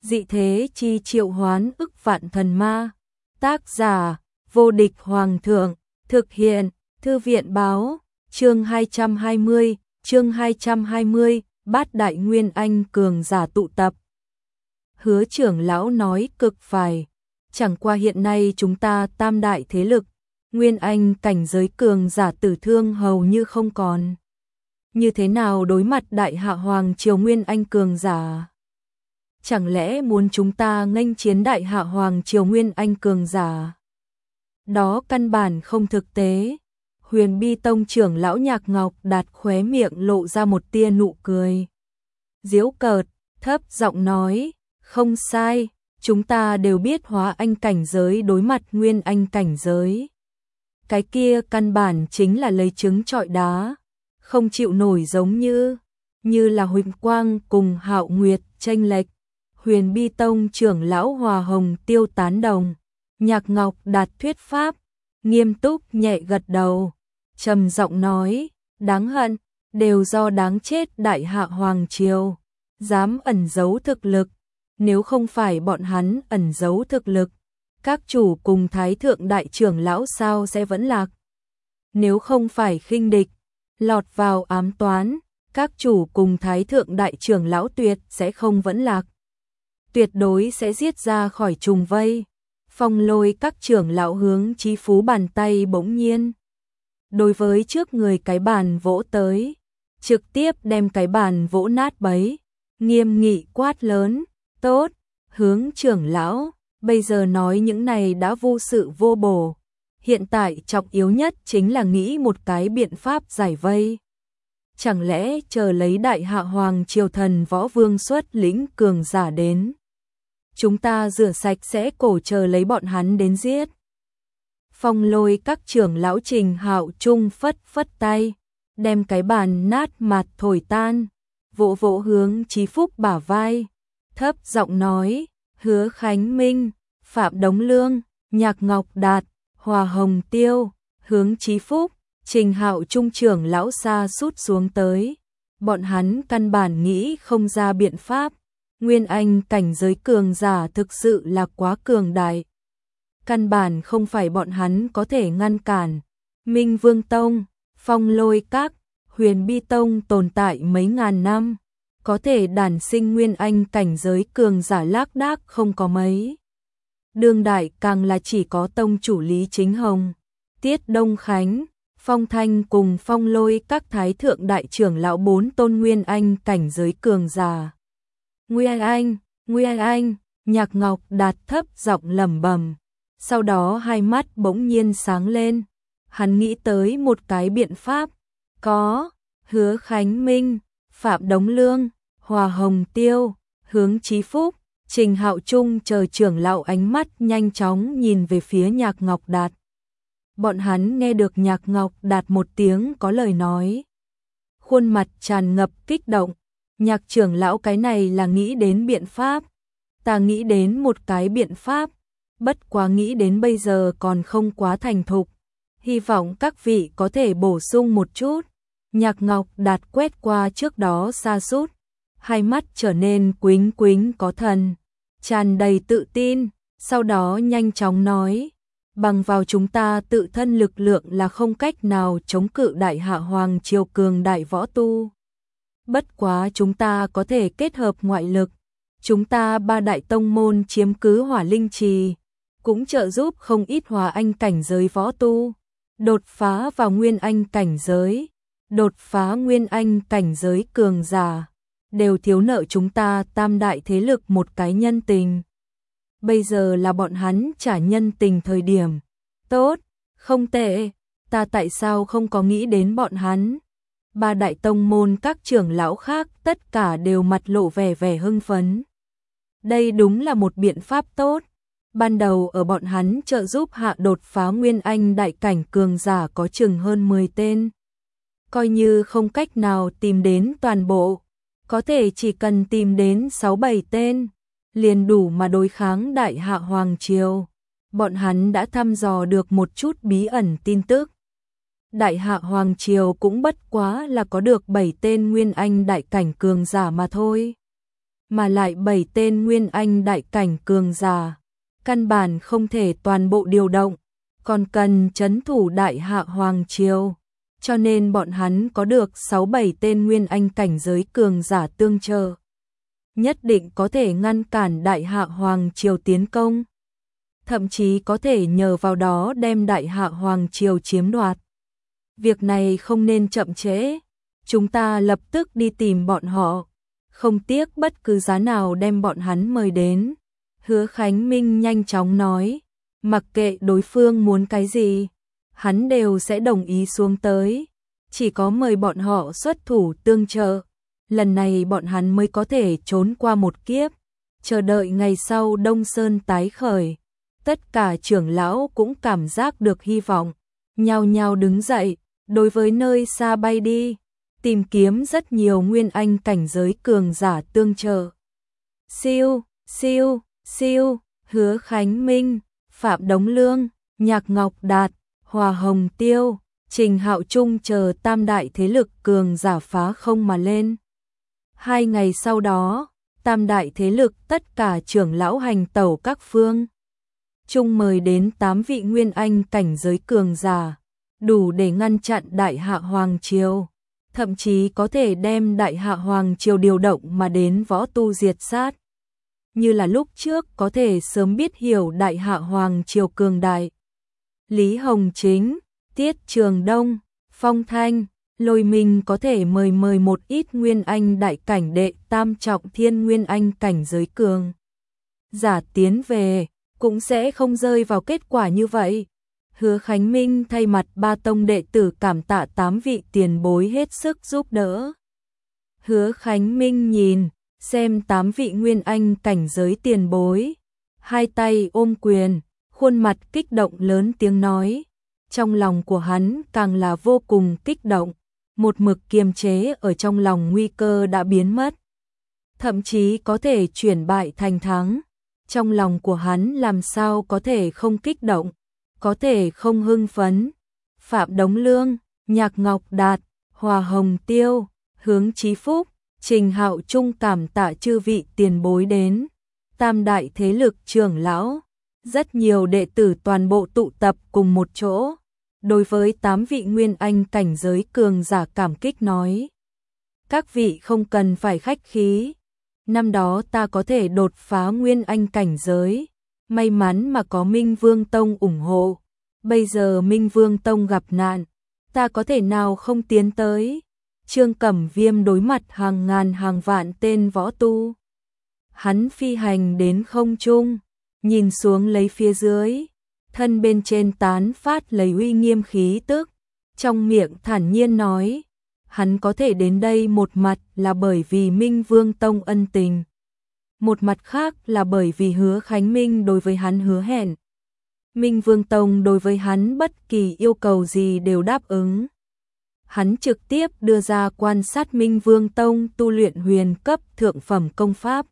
Dị thế chi triệu hoán ức vạn thần ma. Tác giả: Vô địch hoàng thượng. Thực hiện: Thư viện báo. Chương 220, Bát đại nguyên anh cường giả tụ tập. Hứa trưởng lão nói cực phải. Chẳng qua hiện nay chúng ta tam đại thế lực, nguyên anh cảnh giới cường giả tử thương hầu như không còn. Như thế nào đối mặt đại hạ hoàng triều nguyên anh cường giả? Chẳng lẽ muốn chúng ta nghênh chiến đại hạ hoàng triều nguyên anh cường giả? Đó căn bản không thực tế. Huyền Bi Tông trưởng lão Nhạc Ngọc Đạt khóe miệng lộ ra một tia nụ cười. Giễu cợt, thấp giọng nói, không sai, chúng ta đều biết hóa anh cảnh giới đối mặt nguyên anh cảnh giới. Cái kia căn bản chính là lấy trứng trọi đá, không chịu nổi, giống như là Huỳnh Quang cùng Hạo Nguyệt chênh lệch. Huyền Bi Tông trưởng lão Hòa Hồng Tiêu tán đồng. Nhạc Ngọc Đạt thuyết pháp, nghiêm túc nhẹ gật đầu, trầm giọng nói, đáng hận, đều do đáng chết đại hạ hoàng triều, dám ẩn giấu thực lực. Nếu không phải bọn hắn ẩn giấu thực lực, các chủ cùng thái thượng đại trưởng lão sao sẽ vẫn lạc? Nếu không phải khinh địch, lọt vào ám toán, các chủ cùng thái thượng đại trưởng lão tuyệt sẽ không vẫn lạc. Tuyệt đối sẽ giết ra khỏi trùng vây. Phong Lôi các trưởng lão hướng Chí Phú bàn tay bỗng nhiên đối với trước người cái bàn vỗ tới, trực tiếp đem cái bàn vỗ nát bấy, nghiêm nghị quát lớn, tốt, Hướng trưởng lão, bây giờ nói những này đã vô sự vô bổ, hiện tại trọng yếu nhất chính là nghĩ một cái biện pháp giải vây. Chẳng lẽ chờ lấy đại hạ hoàng triều thần võ vương xuất lĩnh cường giả đến, chúng ta rửa sạch sẽ cổ chờ lấy bọn hắn đến giết? Phong Lôi các trưởng lão Trình Hạo Trung phất phất tay, đem cái bàn nát mặt thổi tan, vỗ vỗ Hướng Chí Phúc bả vai, thấp giọng nói, Hứa Khánh Minh, Phạm Đống Lương, Nhạc Ngọc Đạt, Hòa Hồng Tiêu, Hướng Chí Phúc, Trình Hạo Trung trưởng lão xa sút xuống tới. Bọn hắn căn bản nghĩ không ra biện pháp. Nguyên anh cảnh giới cường giả thực sự là quá cường đại. Căn bản không phải bọn hắn có thể ngăn cản. Minh Vương Tông, Phong Lôi Các, Huyền Bi Tông tồn tại mấy ngàn năm, có thể đản sinh nguyên anh cảnh giới cường giả lác đác không có mấy. Đương đại càng là chỉ có tông chủ Lý Chính Hồng, Tiết Đông Khánh, Phong Thanh cùng Phong Lôi các thái thượng đại trưởng lão 4 tôn nguyên anh cảnh giới cường giả. Nguyên anh, Nhạc Ngọc Đạt thấp giọng lẩm bẩm, sau đó hai mắt bỗng nhiên sáng lên, hắn nghĩ tới một cái biện pháp, có, Hứa Khánh Minh, Phạm Đống Lương, Hòa Hồng Tiêu, Hướng Chí Phúc, Trình Hạo Trung chờ trưởng lão ánh mắt nhanh chóng nhìn về phía Nhạc Ngọc Đạt. Bọn hắn nghe được Nhạc Ngọc Đạt một tiếng có lời nói, khuôn mặt tràn ngập kích động. Nhạc trưởng lão, cái này là nghĩ đến biện pháp. Ta nghĩ đến một cái biện pháp, bất quá nghĩ đến bây giờ còn không quá thành thục. Hy vọng các vị có thể bổ sung một chút. Nhạc Ngọc Đạt quét qua trước đó sa sút, hai mắt trở nên quính quính có thần, tràn đầy tự tin, sau đó nhanh chóng nói, bằng vào chúng ta tự thân lực lượng là không cách nào chống cự đại hạ hoàng triều cường đại võ tu. Bất quá chúng ta có thể kết hợp ngoại lực, chúng ta ba đại tông môn chiếm cứ Hỏa Linh Trì, cũng trợ giúp không ít hóa anh cảnh giới võ tu đột phá vào nguyên anh cảnh giới, đột phá nguyên anh cảnh giới cường giả, đều thiếu nợ chúng ta tam đại thế lực một cái nhân tình. Bây giờ là bọn hắn trả nhân tình thời điểm. Tốt, không tệ, ta tại sao không có nghĩ đến bọn hắn? Ba đại tông môn các trưởng lão khác tất cả đều mặt lộ vẻ hưng phấn. Đây đúng là một biện pháp tốt. Ban đầu ở bọn hắn trợ giúp hạ đột phá nguyên anh đại cảnh cường giả có chừng hơn 10 tên. Coi như không cách nào tìm đến toàn bộ, có thể chỉ cần tìm đến 6-7 tên, liền đủ mà đối kháng đại hạ hoàng triều. Bọn hắn đã thăm dò được một chút bí ẩn tin tức. Đại hạ hoàng triều cũng bất quá là có được 7 tên nguyên anh đại cảnh cường giả mà thôi. mà lại 7 tên nguyên anh đại cảnh cường giả, căn bản không thể toàn bộ điều động, còn cần trấn thủ Đại Hạ Hoàng Triều, cho nên bọn hắn có được 6-7 tên nguyên anh cảnh giới cường giả tương trợ, nhất định có thể ngăn cản Đại Hạ Hoàng Triều tiến công, thậm chí có thể nhờ vào đó đem Đại Hạ Hoàng Triều chiếm đoạt. Việc này không nên chậm trễ, chúng ta lập tức đi tìm bọn họ, không tiếc bất cứ giá nào đem bọn hắn mời đến. Hứa Khánh Minh nhanh chóng nói, mặc kệ đối phương muốn cái gì, hắn đều sẽ đồng ý xuống tới, chỉ có mời bọn họ xuất thủ tương trợ, lần này bọn hắn mới có thể trốn qua một kiếp, chờ đợi ngày sau Đông Sơn tái khởi. Tất cả trưởng lão cũng cảm giác được hy vọng, nhao nhao đứng dậy, đối với nơi xa bay đi, tìm kiếm rất nhiều nguyên anh cảnh giới cường giả tương trợ. Siêu, siêu, siêu, Hứa Khánh Minh, Phạm Đống Lương, Nhạc Ngọc Đạt, Hòa Hồng Tiêu, Trình Hạo Trung chờ tam đại thế lực cường giả phá không mà lên. 2 ngày sau đó, tam đại thế lực tất cả trưởng lão hành tẩu các phương. Trung mời đến 8 vị nguyên anh cảnh giới cường giả, đủ để ngăn chặn Đại Hạ Hoàng Triều, thậm chí có thể đem Đại Hạ Hoàng Triều điều động mà đến võ tu diệt sát. Như là lúc trước có thể sớm biết hiểu Đại Hạ Hoàng Triều cường đại. Lý Hồng Chính, Tiết Trường Đông, Phong Thanh, Lôi Minh có thể mời một ít nguyên anh đại cảnh đệ tam trọng thiên nguyên anh cảnh giới cường giả tiến về, cũng sẽ không rơi vào kết quả như vậy. Hứa Khánh Minh thay mặt 3 tông đệ tử cảm tạ 8 vị tiền bối hết sức giúp đỡ. Hứa Khánh Minh nhìn, xem 8 vị nguyên anh cảnh giới tiền bối, hai tay ôm quyền, khuôn mặt kích động lớn tiếng nói. Trong lòng của hắn càng là vô cùng kích động, một mực kiềm chế ở trong lòng nguy cơ đã biến mất. Thậm chí có thể chuyển bại thành thắng. Trong lòng của hắn làm sao có thể không kích động, có thể không hưng phấn. Phạm Đống Lương, Nhạc Ngọc Đạt, Hòa Hồng Tiêu, Hướng Chí Phúc, Trình Hạo Trung cảm tạ chư vị tiền bối đến. Tam đại thế lực trưởng lão, rất nhiều đệ tử toàn bộ tụ tập cùng một chỗ. Đối với 8 vị nguyên anh cảnh giới cường giả cảm kích nói. Các vị không cần phải khách khí. Năm đó ta có thể đột phá nguyên anh cảnh giới, may mắn mà có Minh Vương Tông ủng hộ. Bây giờ Minh Vương Tông gặp nạn, ta có thể nào không tiến tới. Trương Cẩm Viêm đối mặt hàng ngàn hàng vạn tên võ tu. Hắn phi hành đến không trung, nhìn xuống lấy phía dưới, thân bên trên tán phát lấy uy nghiêm khí tức, trong miệng thản nhiên nói. Hắn có thể đến đây một mặt là bởi vì Minh Vương Tông ân tình, một mặt khác là bởi vì Hứa Khánh Minh đối với hắn hứa hẹn. Minh Vương Tông đối với hắn bất kỳ yêu cầu gì đều đáp ứng. Hắn trực tiếp đưa ra quan sát Minh Vương Tông tu luyện huyền cấp thượng phẩm công pháp.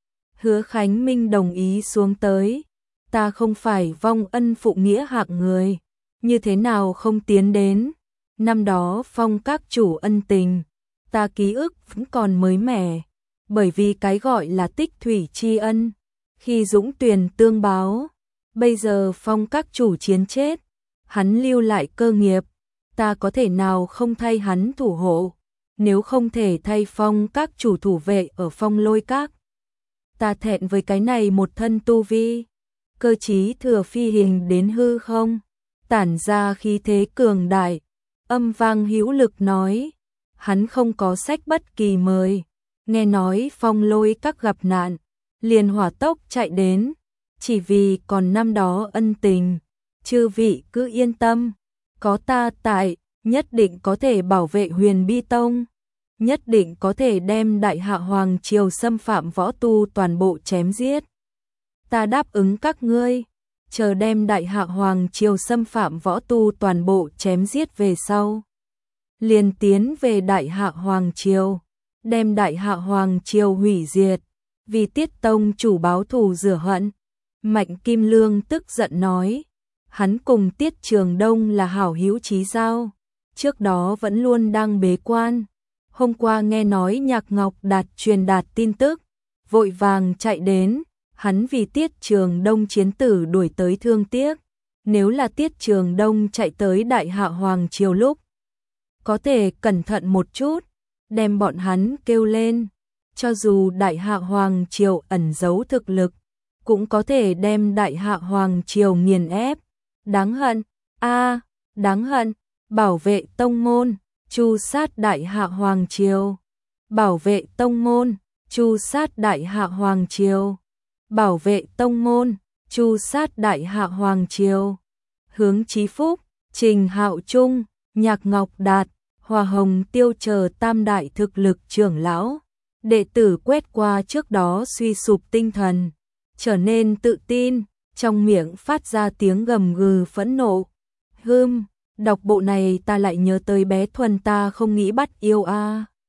Hứa Khánh Minh đồng ý xuống tới. Ta không phải vong ân phụ nghĩa hạng người, như thế nào không tiến đến. Năm đó Phong các chủ ân tình, ta ký ức vẫn còn mới mẻ, bởi vì cái gọi là tích thủy tri ân, khi dũng tuyền tương báo. Bây giờ Phong các chủ chiến chết, hắn lưu lại cơ nghiệp, ta có thể nào không thay hắn thủ hộ, nếu không thể thay Phong các chủ thủ vệ ở Phong Lôi Các. Ta thẹn với cái này một thân tu vi, cơ trí thừa phi hình đến hư không, tản ra khí thế cường đại. Âm vang hữu lực nói, hắn không có sách bất kỳ mời, nghe nói Phong Lôi Các gặp nạn, liền hỏa tốc chạy đến, chỉ vì còn năm đó ân tình. Chư vị cứ yên tâm, có ta tại, nhất định có thể bảo vệ Huyền Bi Tông, nhất định có thể đem Đại Hạ Hoàng Triều xâm phạm võ tu toàn bộ chém giết. Ta đáp ứng các ngươi, chờ đem Đại Hạ Hoàng Triều xâm phạm võ tu toàn bộ chém giết về sau, liền tiến về Đại Hạ Hoàng Triều, đem Đại Hạ Hoàng Triều hủy diệt, vì Tiết Tông chủ báo thù rửa hận. Mạnh Kim Lương tức giận nói, hắn cùng Tiết Trường Đông là hảo hữu chí giao, trước đó vẫn luôn đang bế quan. Hôm qua nghe nói Nhạc Ngọc Đạt truyền đạt tin tức, vội vàng chạy đến, hắn vì Tiết Trường Đông chiến tử đuổi tới thương tiếc, nếu là Tiết Trường Đông chạy tới Đại Hạ Hoàng triều lúc, có thể cẩn thận một chút, đem bọn hắn kêu lên, cho dù Đại Hạ Hoàng triều ẩn giấu thực lực, cũng có thể đem Đại Hạ Hoàng triều nghiền ép. Đáng hận, đáng hận, bảo vệ tông môn, tru sát Đại Hạ Hoàng triều. Bảo vệ tông môn, tru sát Đại Hạ Hoàng triều. Bảo vệ tông môn, tru sát Đại Hạ Hoàng triều. Hướng Chí Phúc, Trình Hạo Trung, Nhạc Ngọc Đạt, Hòa Hồng Tiêu chờ tam đại thực lực trưởng lão, đệ tử quét qua trước đó suy sụp tinh thần, trở nên tự tin, trong miệng phát ra tiếng gầm gừ phẫn nộ. Đọc bộ này ta lại nhớ tới bé Thuần ta không nghĩ bắt yêu a.